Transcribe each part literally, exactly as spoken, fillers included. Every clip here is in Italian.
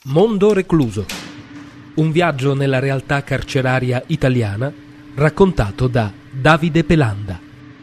Mondo recluso. Un viaggio nella realtà carceraria italiana raccontato da Davide Pelanda.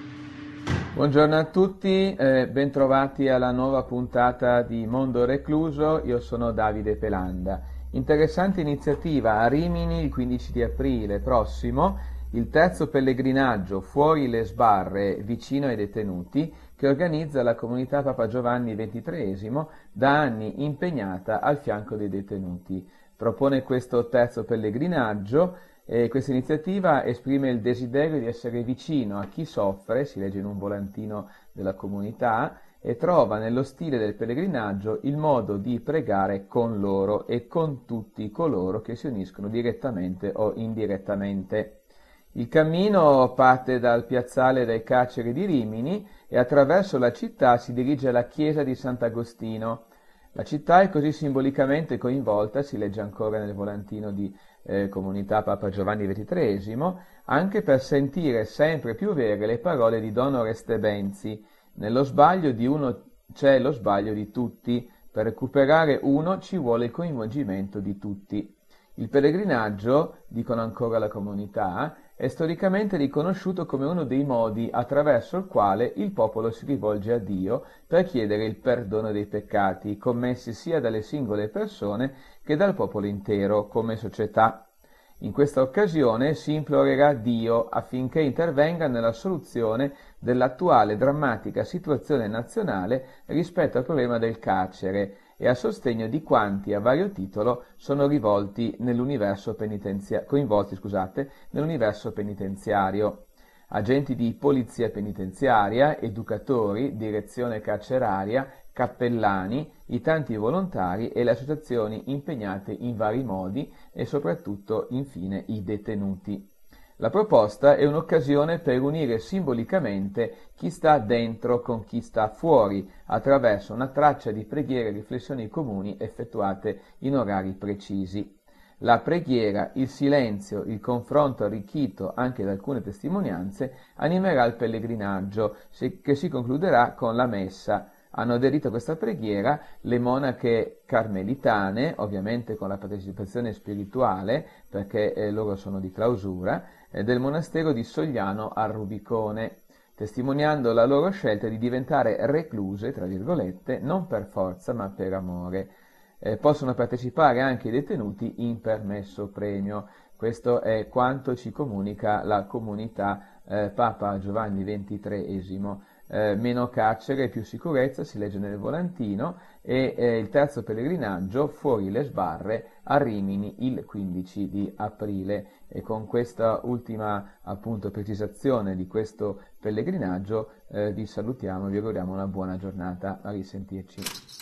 Buongiorno a tutti, eh, bentrovati alla nuova puntata di Mondo recluso. Io sono Davide Pelanda. Interessante iniziativa a Rimini il quindici di aprile prossimo, il terzo pellegrinaggio fuori le sbarre vicino ai detenuti che organizza la comunità Papa Giovanni ventitreesimo, da anni impegnata al fianco dei detenuti. Propone questo terzo pellegrinaggio e questa iniziativa esprime il desiderio di essere vicino a chi soffre, si legge in un volantino della comunità, e trova nello stile del pellegrinaggio il modo di pregare con loro e con tutti coloro che si uniscono direttamente o indirettamente. Il cammino parte dal piazzale del carcere di Rimini e attraverso la città si dirige alla chiesa di Sant'Agostino. La città è così simbolicamente coinvolta, si legge ancora nel volantino di eh, comunità Papa Giovanni ventitreesimo, anche per sentire sempre più vere le parole di Don Oreste Benzi: nello sbaglio di uno c'è lo sbaglio di tutti, per recuperare uno ci vuole il coinvolgimento di tutti. Il pellegrinaggio, dicono ancora la comunità, è storicamente riconosciuto come uno dei modi attraverso il quale il popolo si rivolge a Dio per chiedere il perdono dei peccati commessi sia dalle singole persone che dal popolo intero come società. In questa occasione si implorerà Dio affinché intervenga nella soluzione dell'attuale drammatica situazione nazionale rispetto al problema del carcere e a sostegno di quanti a vario titolo sono rivolti nell'universo penitenzia- coinvolti scusate, nell'universo penitenziario. Agenti di polizia penitenziaria, educatori, direzione carceraria, cappellani, i tanti volontari e le associazioni impegnate in vari modi e soprattutto, infine, i detenuti. La proposta è un'occasione per unire simbolicamente chi sta dentro con chi sta fuori, attraverso una traccia di preghiere e riflessioni comuni effettuate in orari precisi. La preghiera, il silenzio, il confronto arricchito anche da alcune testimonianze animerà il pellegrinaggio, che si concluderà con la messa. Hanno aderito a questa preghiera le monache carmelitane, ovviamente con la partecipazione spirituale, perché eh, loro sono di clausura, eh, del monastero di Sogliano al Rubicone, testimoniando la loro scelta di diventare recluse, tra virgolette, non per forza ma per amore. Eh, possono partecipare anche i detenuti in permesso premio. Questo è quanto ci comunica la comunità eh, Papa Giovanni ventitreesimo. Eh, meno carcere e più sicurezza, si legge nel volantino, e eh, il terzo pellegrinaggio fuori le sbarre a Rimini il quindici di aprile. E con questa ultima appunto precisazione di questo pellegrinaggio eh, vi salutiamo e vi auguriamo una buona giornata. A risentirci.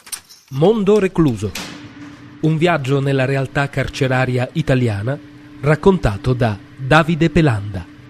Mondo recluso. Un viaggio nella realtà carceraria italiana raccontato da Davide Pelanda.